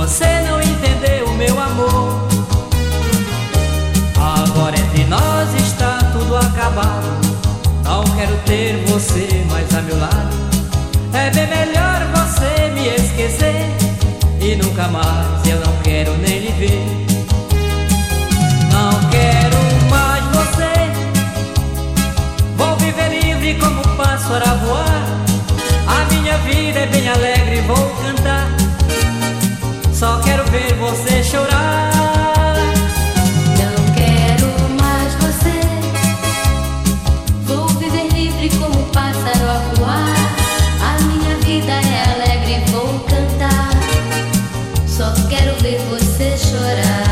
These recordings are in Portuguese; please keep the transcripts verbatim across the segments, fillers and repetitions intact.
você não entendeu o meu amor. Agora entre nós está tudo acabado. Não quero ter você mais a meu lado. É bem melhor você me esquecer e nunca mais eu não quero nem lhe ver. Não quero mais você. Vou viver livre como um pássaro a voar. A minha vida é bem alegre, vou cantar. Só quero ver você chorar. Não quero mais você. Vou viver livre como um pássaro a voar. A minha vida é alegre, vou cantar. Só quero ver você chorar.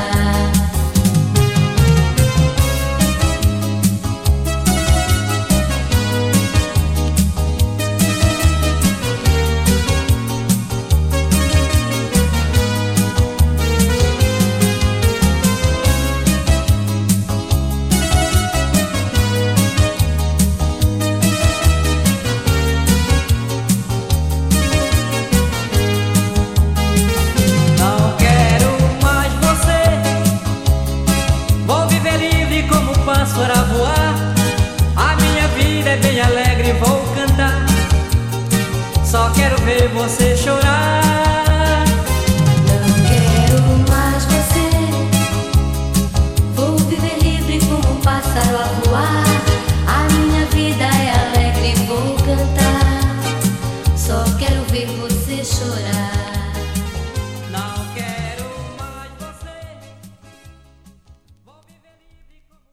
Pássaro a voar, a minha vida é bem alegre, vou cantar. Só quero ver você chorar. Não quero mais você. Vou viver livre como um pássaro a voar.